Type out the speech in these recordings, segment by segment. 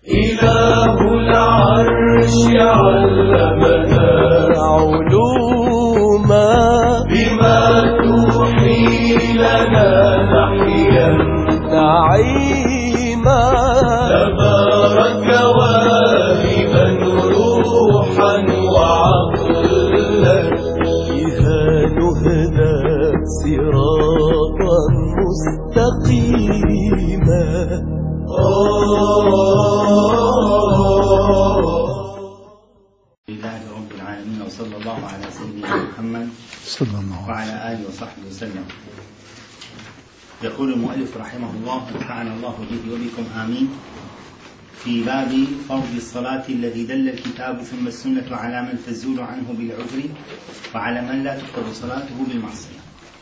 إله العرش علمنا علوما بما توحي لنا نحيا نعيما تبارك واهبا روحا وعقلا بها نهدى صراطا مستقيما. لله رب العالمين وصلى الله على سيدنا محمد وعلى آله وصحبه وسلم. يقول المؤلف رحمه الله ونفعنا الله به وبكم آمين. في باب فرض الصلاة الذي دل الكتاب ثم السنة على من تزول عنه بالعذر وعلى من لا تقبل صلاته بالمعصية.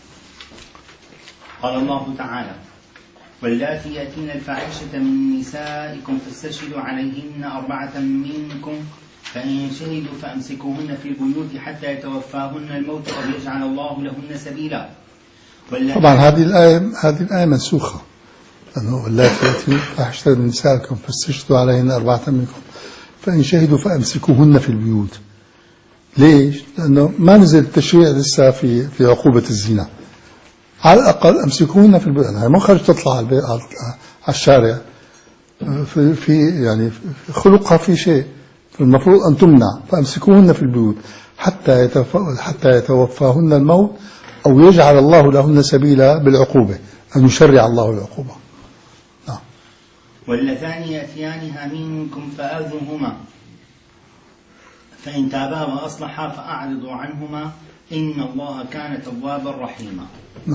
قال الله تعالى: واللاتي يأتين الفاحشة من نسائكم فاستشهدوا عليهن 4 منكم فإن شهدوا فأمسكوهن في البيوت حتى يتوفاهن الموت أو يجعل الله لهن سبيلا. طبعا هذه الآية منسوخة، لأنه واللاتي يأتين الفاحشة من نسائكم فاستشهدوا عليهن 4 منكم فإن شهدوا فأمسكوهن في البيوت. ليش؟ لأنه ما نزل التشريع لسه في عقوبة الزنا. على الأقل أمسكوهن في البيوت، يعني ما خرج تطلع على الشارع في يعني خلقها في شيء، المفروض أن تمنع، فأمسكوهن في البيوت حتى يتوفاهن الموت أو يجعل الله لهن سبيلا بالعقوبة، أن يشرع الله العقوبة. واللتان يأتيانها منكم فآذوهما فإن تابا وأصلحا فأعرضوا عنهما إن الله كان توابا رحيما.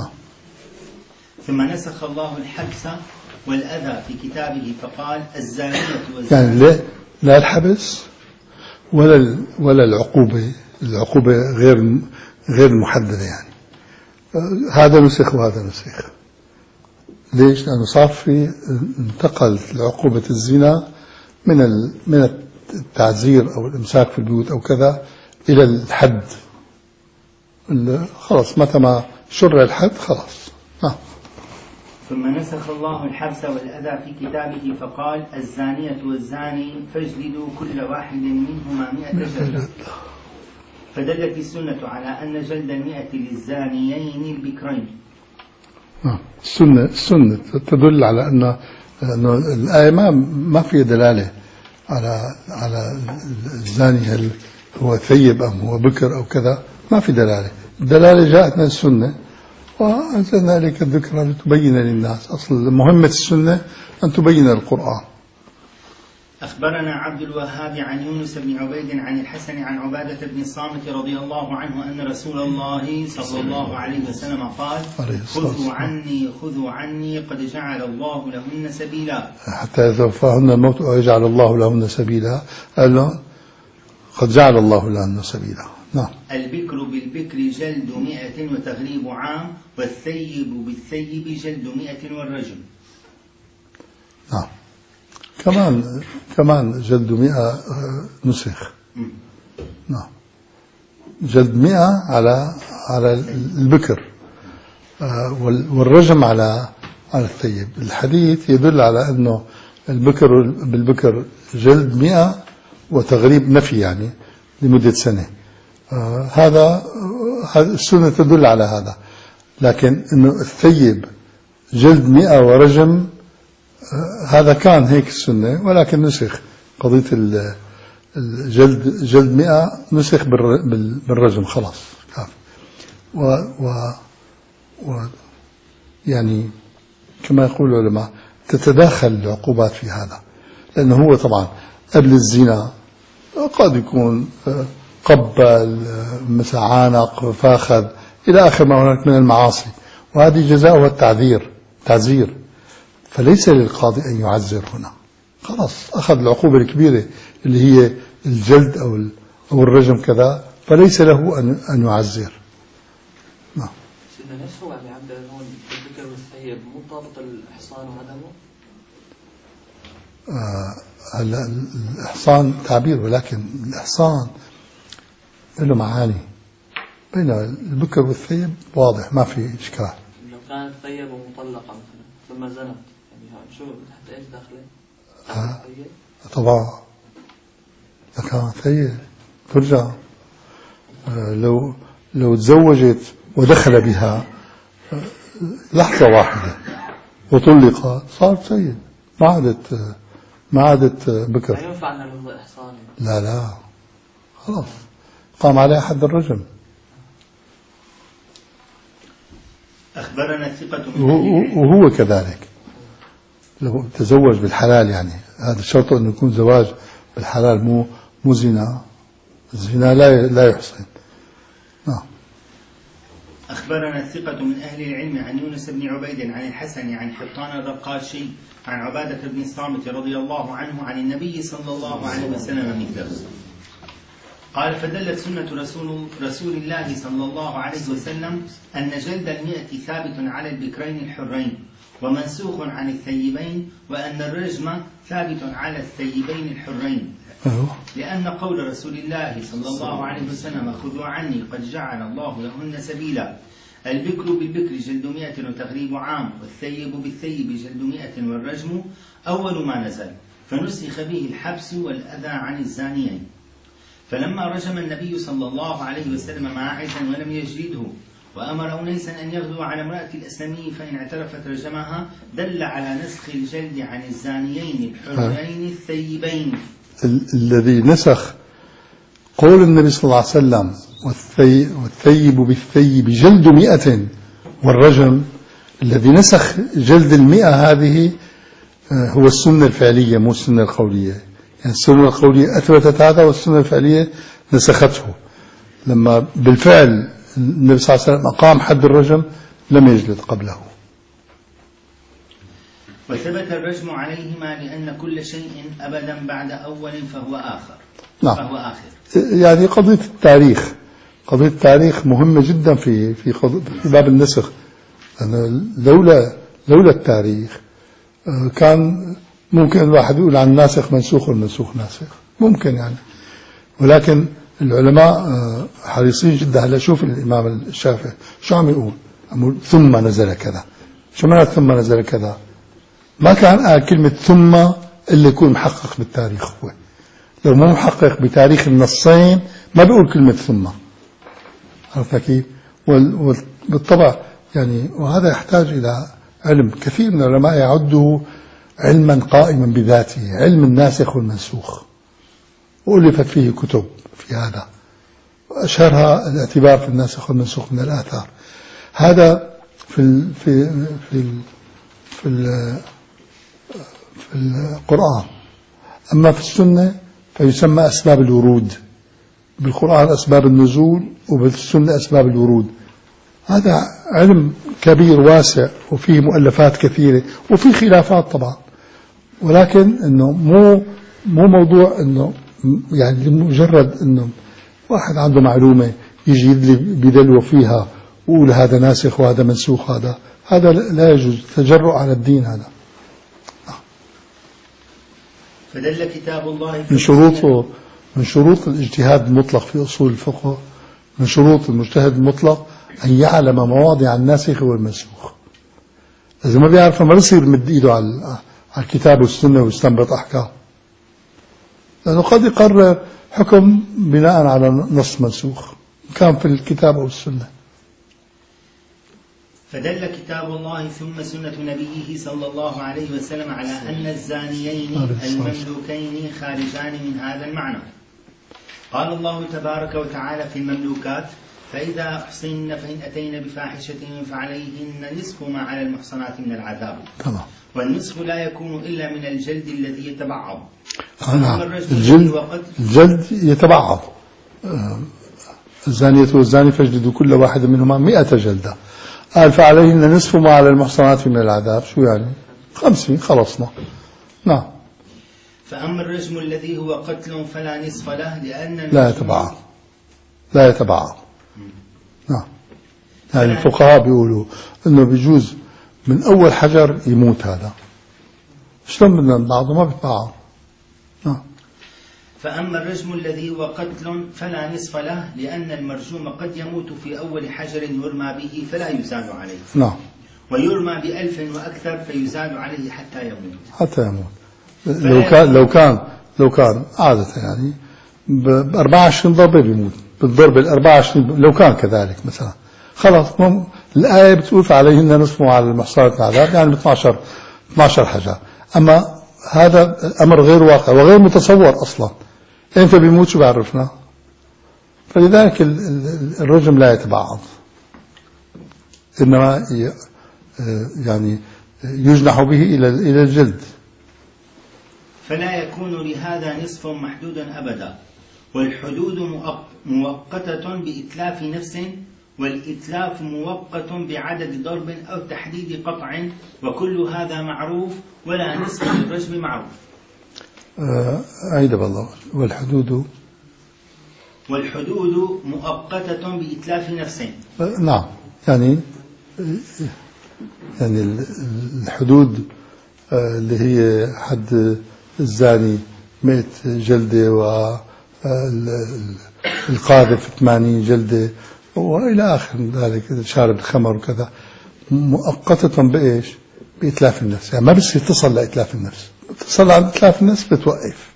ثم نسخ الله الحبس والأذى في كتابه فقال: الزانية والزاني، يعني لا الحبس ولا العقوبة غير محددة، يعني هذا نسخ وهذا نسخ. ليش؟ لأنه صار في انتقل عقوبة الزنا من التعزير أو الإمساك في البيوت أو كذا إلى الحد. خلاص متى ما شرع الحد خلاص. ثم نسخ الله الحبس والأذى في كتابه فقال: الزانية والزاني فاجلدوا كل واحد منهما 100 جلدة. فدلت السنة على أن جلد 100 للزانيين البكرين. السنة تدل على أنه الآية ما في دلالة على الزاني هل هو ثيب أم هو بكر أو كذا، ما في دلالة. الدلالة جاءت من السنة، وأنزلنا إليك الذكرى لتبين للناس. أصل مهمة السنة أن تبين القرآن. أخبرنا عبد الوهاب عن يونس بن عبيد عن الحسن عن عبادة بن الصامت رضي الله عنه أن رسول الله صلى الله عليه وسلم قال: خذوا عني قد جعل الله لهن سبيلا. حتى يتوفاهن الموت أو يجعل الله لهن سبيلا. قال له قد جعل الله لهن سبيلا. نعم. البكر بالبكر جلد 100 وتغريب عام، والثيب بالثيب جلد 100 والرجم. نعم. كمان جلد 100 نسخ. نعم. جلد 100 على البكر، والرجم على الثيب. الحديث يدل على أنه البكر بالبكر جلد 100 وتغريب نفي، يعني لمدة سنة. هذا السنة تدل على هذا، لكن إنه الثيب جلد 100 ورجم هذا كان هيك السنة، ولكن نسخ. قضية جلد 100 نسخ بالرجم خلاص. يعني كما يقول العلماء تتداخل العقوبات في هذا، لأنه هو طبعا قبل الزنا قد يكون قبل، مثل عانق، فاخذ، إلى آخر ما هناك من المعاصي، وهذه جزاؤها تعزير. فليس للقاضي أن يعزر هنا، خلاص أخذ العقوبة الكبيرة اللي هي الجلد أو الرجم كذا، فليس له أن يعزر. نعم. سيدنا ليش هو يعني عند هون الذكر والثيب مو ضابط الإحصان وعدمه؟ الإحصان تعبير، ولكن الإحصان له معاني. بين البكر والثيب واضح، ما في إشكال. لو كانت ثيب ومطلقة مثلا ثم زنت، يعني شو حتى إيش داخله؟ طبعا كان ثيب ترجع. لو تزوجت ودخل بها لحظة واحدة وطلق صارت ثيب، ما عادت بكر. لا ينفع أن له إحصان. لا خلاص قام عليها حد الرجم. أخبرنا الثقة وهو كذلك لو تزوج بالحلال، يعني هذا الشرط أنه يكون زواج بالحلال مو زنا. الزنا لا يحسن. أخبرنا الثقة من أهل العلم عن يونس بن عبيد عن الحسن عن حطان الرقاشي عن عبادة بن الصامت رضي الله عنه عن النبي صلى الله عليه وسلم مثله. قال: فدلت سنة رسول الله صلى الله عليه وسلم أن جلد 100 ثابت على البكرين الحرين ومنسوخ عن الثيبين، وأن الرجم ثابت على الثيبين الحرين، لأن قول رسول الله صلى الله عليه وسلم: خذوا عني قد جعل الله لهن سبيلا. البكر بالبكر جلد 100 وتغريب عام، والثيب بالثيب جلد 100 والرجم أول ما نزل، فنسخ به الحبس والأذى عن الزانيين. فلما رجم النبي صلى الله عليه وسلم ماعزا ولم يجلده، وأمر أنيسا أن يغدو على امرأة الأسلمي فإن اعترفت رجمها، دل على نسخ الجلد عن الزانيين الحرين الثيبين. الذي نسخ قول النبي صلى الله عليه وسلم والثيب بالثيب جلد 100 والرجم، الذي نسخ جلد 100 هذه هو السنة الفعلية مو السنة القولية. يعني السنة القولية أثبتت هذا والسنة الفعلية نسخته. لما بالفعل النبي صلى الله عليه وسلم أقام حد الرجم لم يجلد قبله. وثبت الرجم عليهما لأن كل شيء أبدا بعد أول فهو آخر. نعم. فهو آخر. يعني قضية التاريخ مهمة جدا في باب النسخ. لولا التاريخ كان ممكن الواحد يقول عن الناسخ منسوخ والمنسوخ ناسخ، ممكن يعني. ولكن العلماء حريصين جدا. هلا شوف الإمام الشافعي شو عم يقول ثم نزل كذا. شو معنى ثم نزل كذا؟ ما كان قال كلمة ثم اللي يكون محقق بالتاريخ. هو لو مو محقق بتاريخ النصين ما بيقول كلمة ثم. عرفت كيف؟ وبالطبع يعني وهذا يحتاج إلى علم. كثير من العلماء يعده علما قائما بذاته، علم الناسخ والمنسوخ، وألفت فيه كتب في هذا، وأشهرها الاعتبار في الناسخ والمنسوخ من الآثار. هذا في القرآن. أما في السنة فيسمى أسباب الورود. بالقرآن أسباب النزول، وبالسنة أسباب الورود. هذا علم كبير واسع وفيه مؤلفات كثيرة وفيه خلافات طبعا، ولكن إنه مو موضوع إنه يعني لمجرد إنه واحد عنده معلومة يجي يدلي بدلوه فيها ويقول هذا ناسخ وهذا منسوخ. هذا لا يجوز، تجرؤ على الدين. هذا فدل كتاب الله من شروط الاجتهاد المطلق في أصول الفقه، من شروط المجتهد المطلق أن يعلم مواضع الناسخ والمنسوخ. إذا ما بيعرف ما بيصير مد إيده على الكتاب والسنة ويستنبط أحكام، لأنه قد يقرر حكم بناء على نص منسوخ كان في الكتاب أو السنة. فدل كتاب الله ثم سنة نبيه صلى الله عليه وسلم على أن الزانيين المملوكين خارجان من هذا المعنى. قال الله تبارك وتعالى في المملوكات: فإذا أحصن فإن أتين بفاحشة فعليهن نصف ما على المحصنات من العذاب. والنصف لا يكون إلا من الجلد الذي يتبعض. الجلد يتبعض. الزانية والزاني فاجلدوا كل واحد منهما 100 جلدة. قال فعليهن نصف ما على المحصنات من العذاب. شو يعني؟ 50. خلصنا. نعم. فأما الرجم الذي هو قتل فلا نصف له لأن لا يتبعض. نعم. يعني الفقهاء بيقولوا إنه بيجوز من أول حجر يموت هذا. شلون بدنا بعضه ما بيتبعض. نعم. فأما الرجم الذي هو قتل فلا نصف له لأن المرجوم قد يموت في أول حجر يرمى به فلا يزاد عليه. نعم. ويرمى ب1000 وأكثر فيزاد عليه حتى يموت. لو كان لو كان عادة يعني ب 24 ضربة بيموت، بالضربة ال 24 لو كان كذلك مثلا خلاص. الآية بتقول عليهن نصف على المحصنات العذاب، يعني ب 12 حجر. أما هذا أمر غير واقع وغير متصور أصلا، إمتى بيموت شو بعرفنا؟ فلذلك الرجم لا يتبعض، إنما يعني يجنح به إلى الجلد. فلا يكون لهذا نصف محدودا أبدا، والحدود مؤقتة بإتلاف نفس، والإتلاف مؤقت بعدد ضرب أو تحديد قطع، وكل هذا معروف، ولا نصف للرجم معروف. أعيد بالله. والحدود مؤقتة بإتلاف نفس. نعم، يعني الحدود اللي هي حد الزاني 100 جلدة، والقاذف 80 جلدة، وإلى آخر ذلك، شارب الخمر وكذا، مؤقتة بإيش؟ بإتلاف النفس. يعني ما بصير تصل لإتلاف النفس، تصل عند إتلاف النفس بتوقف.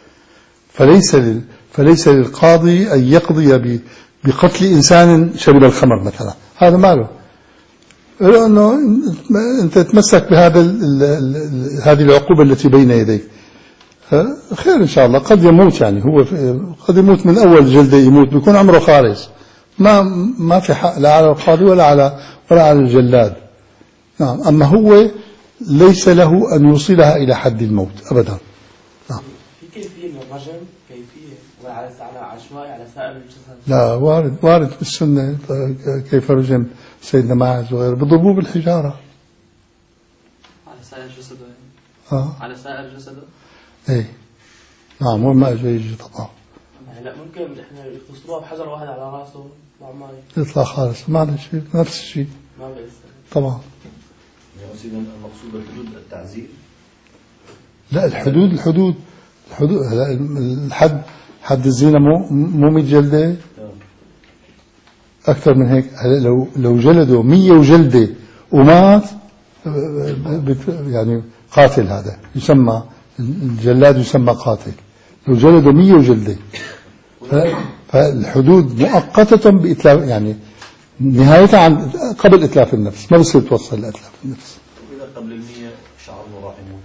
فليس للقاضي أن يقضي بقتل إنسان شرب الخمر مثلا، هذا ماله، لأنه أنت تتمسك هذه العقوبة التي بين يديك، خير إن شاء الله. قد يموت، يعني هو قد يموت من أول جلدة، يموت بيكون عمره خالص، ما في حق لا على القاضي ولا على الجلاد. نعم. أما هو ليس له أن يوصلها إلى حد الموت أبدا. نعم. في كيفية للرجم، كيفية ولا على عشوائي على سائر الجسد؟ لا، وارد في السنة كيف رجم سيدنا ماعز وغيره، بضربوه بالحجارة على سائر جسده يعني. على سائر جسده. ايه نعم، وما يجي طبعا. لا ممكن احنا يختصروها بحجر واحد على راسه مع ماي يطلع خالص، ما شيء، نفس الشيء ما بيأثر طبعا. يعني سيدنا المقصود بالحدود التعزير؟ لا، الحدود حد الزنا مو 100 جلدة، أكثر من هيك. لو جلدوا 100 وجلدة ومات، يعني قاتل، هذا يسمى الجلاد، يسمى قاتل لو جلدوا 100 وجلدة. فالحدود مؤقتة بإتلاف، يعني نهايتها قبل إتلاف النفس، ما بصير توصل لإتلاف النفس. إذا قبل 100 شعرنا راح يموت.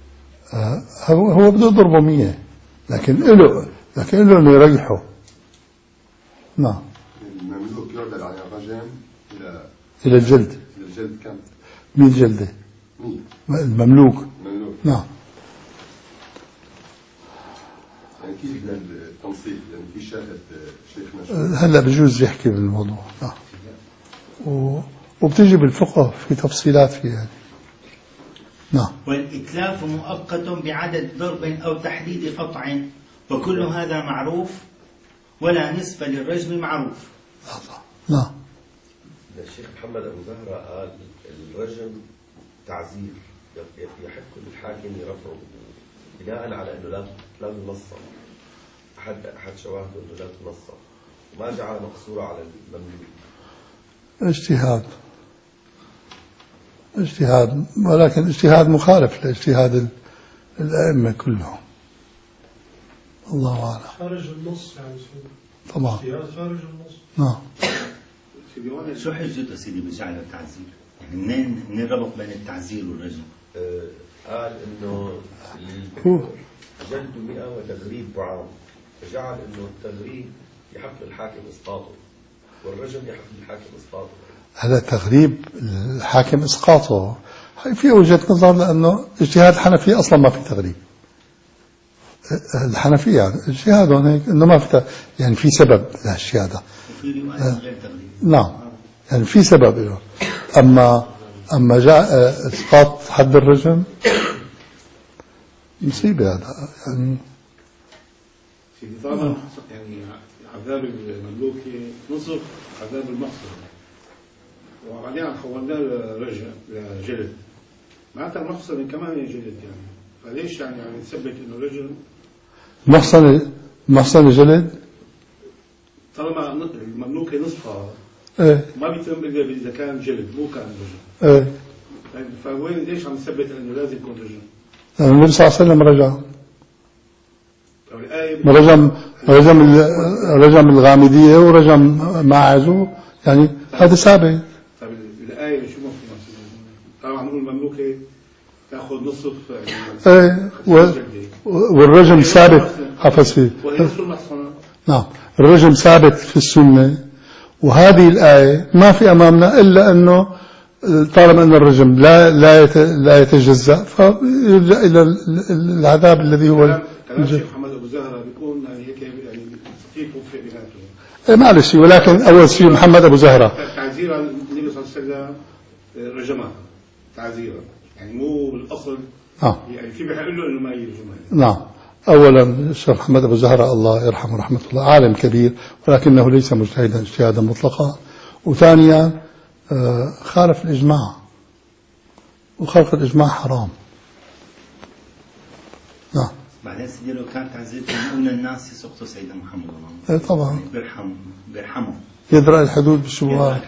هو بده يضربه 100، لكن له إنه يريحه. نعم. المملوك يعدل على الرجم إلى الجلد. إلى الجلد كم؟ 100 جلدة. 100 المملوك. نعم. يعني كيف التنصيب؟ يعني في شاهد شيخنا هلا بجوز يحكي بالموضوع. نعم. وبتجي بالفقه في تفصيلات فيها يعني. نعم. والإتلاف مؤقت بعدد ضرب أو تحديد قطع، وكل هذا معروف، ولا نصف للرجم معروف. نعم. الشيخ محمد أبو زهرة قال الرجم تعزير، يحق للحاكم يرفعه بناء على أنه لا تنصر، أحد شواهده أنه لا تنصر، وما جعل مقصورة على المملوك. اجتهاد، ولكن اجتهاد مخالف لاجتهاد الأئمة كلهم. الله أعلم. خارج النص يعني. طبعا. اجتهاد خارج النص. نعم. شو حجته سيدي بجعل التعزير؟ يعني منين الربط بين التعزير والرجم؟ قال إنه جلد 100 وتغريب عام، فجعل إنه التغريب يحق للحاكم إسقاطه، والرجم يحق للحاكم إسقاطه. هذا تغريب الحاكم إسقاطه في وجهة نظر، لأنه اجتهاد الحنفية أصلا ما في تغريب. الحنفية يعني اجتهادهم هيك إنه ما في، يعني في سبب لهالشيء هذا. وفي رواية غير تغريب. نعم، يعني في سبب له. أما جاء إسقاط حد الرجم مصيبة هذا يعني. في نظام يعني عذاب المملوك نصف عذاب المحصن، وبعدين حولناه لجلد، معناتها المحصن كمان يجلد يعني. فليش يعني نثبت انه رجل محصن جلد؟ طالما المملوك نصفها ما بيتم الا اذا كان جلد مو كان رجل. فوين ليش عم نثبت انه لازم يكون رجل؟ النبي صلى الله عليه وسلم رجع. رجم الغامدية ورجم ماعز، يعني هذا ثابت. طيب الآية شو مفهومها؟ طبعا نقول المملوكة تأخذ نصف والرجم ثابت حفظ فيه. نعم، الرجم ثابت في السنة، وهذه الآية ما في أمامنا إلا أنه طالما أن الرجم لا يتجزأ فيرجع إلى العذاب الذي هو كلام الشيخ محمد أبو زهرة بيكون يعني هيك يعني في توفيق بيناتهم. معلش، ولكن أول شيء محمد أبو زهرة تعزيرا النبي صلى الله عليه وسلم رجمها تعزيرا، يعني مو بالأصل يعني في بيحق له إنه ما يرجمها. نعم، أولا الشيخ محمد أبو زهرة الله يرحمه رحمة الله عالم كبير، ولكنه ليس مجتهدا اجتهادا مطلقا. وثانيا خالف الإجماع، وخلق الإجماع حرام. نعم. بعدين سيدي لو كان تعزير من أولى الناس يسقطوا سيدنا محمد الله طبعا بيرحمه يدرأ الحدود بالشبهات.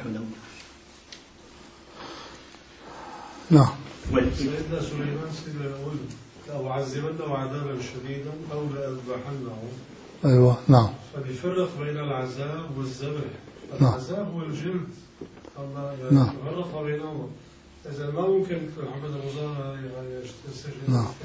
نعم. سيدنا سليمان سيدنا يقول أو عذبنه عذابا شديدا أو لأذبحنه. أيوة. نعم. فبيفرق بين العذاب والذبح. العذاب هو الجلد، الله فرق بينهما. إذا ما ممكن محمد أبو زهرة يستسجل. نعم.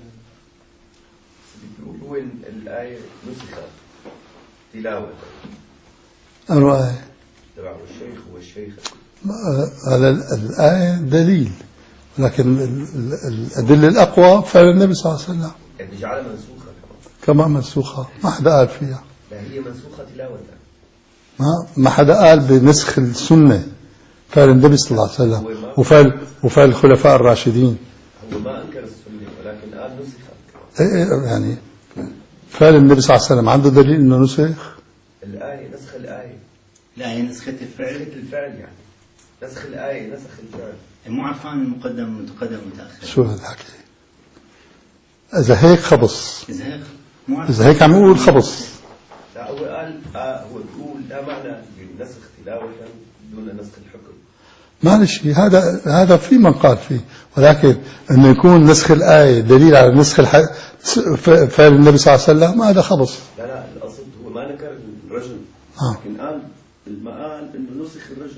هو الآية نسخت تلاوة. الآية تبع الشيخ والشيخة. على الآية دليل، لكن الأدلة الأقوى فعل النبي صلى الله عليه وسلم. يعني جعلها منسوخة كمان منسوخة، ما حدا قال فيها. لا هي منسوخة تلاوة. ما حدا قال بنسخ السنة، فعل النبي صلى الله عليه وسلم وفعل الخلفاء الراشدين. هو ما أنكر السنة ولكن قال نسخة. يعني فعل النبي صلى الله عليه وسلم عنده دليل إنه نسخ؟ الآية نسخ الآية. لا هي نسخة الفعل. نسخة الفعل يعني نسخ الآية نسخ الفعل. مو عرفان المقدم متقدم متأخر. شو هالحكي؟ إذا هيك خبص. إذا هيك عم يقول خبص. لا هو قال هو بيقول لا معنى بنسخ تلاوة دون نسخ الحكم. معلش، هذا في من قال فيه، ولكن انه يكون نسخ الآية دليل على نسخ فعل النبي صلى الله عليه وسلم هذا خبص. لا الأصل هو ما نكر الرجل، لكن قال ما قال انه نسخ الرجل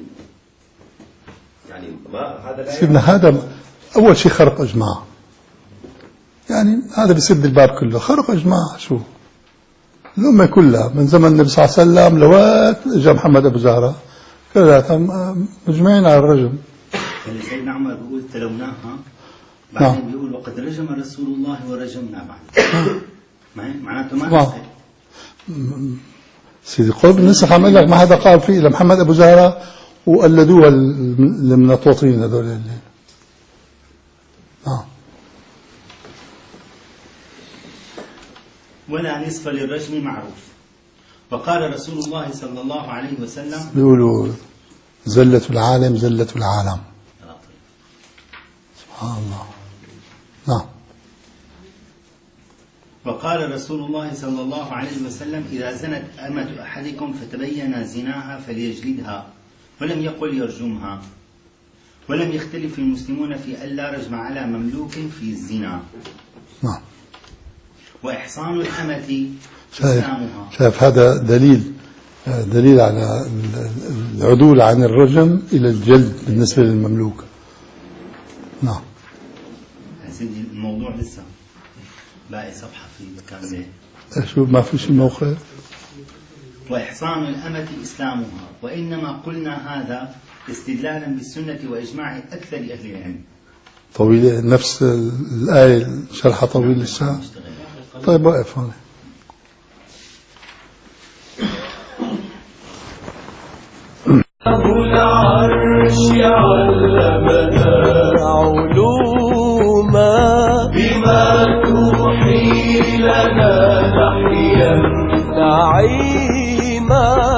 يعني ما هذا لا سيدنا هذا اول شيء خرق اجماع، يعني هذا بيسد الباب كله، خرق اجماع. شو الأمة كلها من زمن النبي صلى الله عليه وسلم لوقت اجى محمد ابو زهرة كلها مجمعين على الرجم. يعني سيدنا عمر بيقول تلوناها، بعدين بيقول وقد رجم رسول الله ورجمنا بعد. معناته ما نسخ. سيدي قرب النسخ عم لك ما حدا قال فيه الا محمد ابو زهرة وقلدوها المنطوطين هذول اللي. ولا نصف للرجم معروف. وقال رسول الله صلى الله عليه وسلم بيقولوا زلة العالم زلة العالم. سبحان الله. نعم. وقال رسول الله صلى الله عليه وسلم إذا زنت أمة أحدكم فتبين زناها فليجلدها، ولم يقل يرجمها. ولم يختلف المسلمون في ألا رجم على مملوك في الزنا. نعم. وإحصان الأمة إسلامها. شايف هذا دليل على العدول عن الرجم إلى الجلد بالنسبة للمملوك. نعم. سيدي الموضوع لسه باقي صفحة في كاملة. شو ما في شيء موقف. وإحصان الأمة إسلامها. وإنما قلنا هذا استدلالا بالسنة وإجماع أكثر أهل العلم. طويلة نفس الآية شرحها طويل الساعة. طيب وقف هون. العرش علمنا علوما بما توحي لنا نحيا نعيما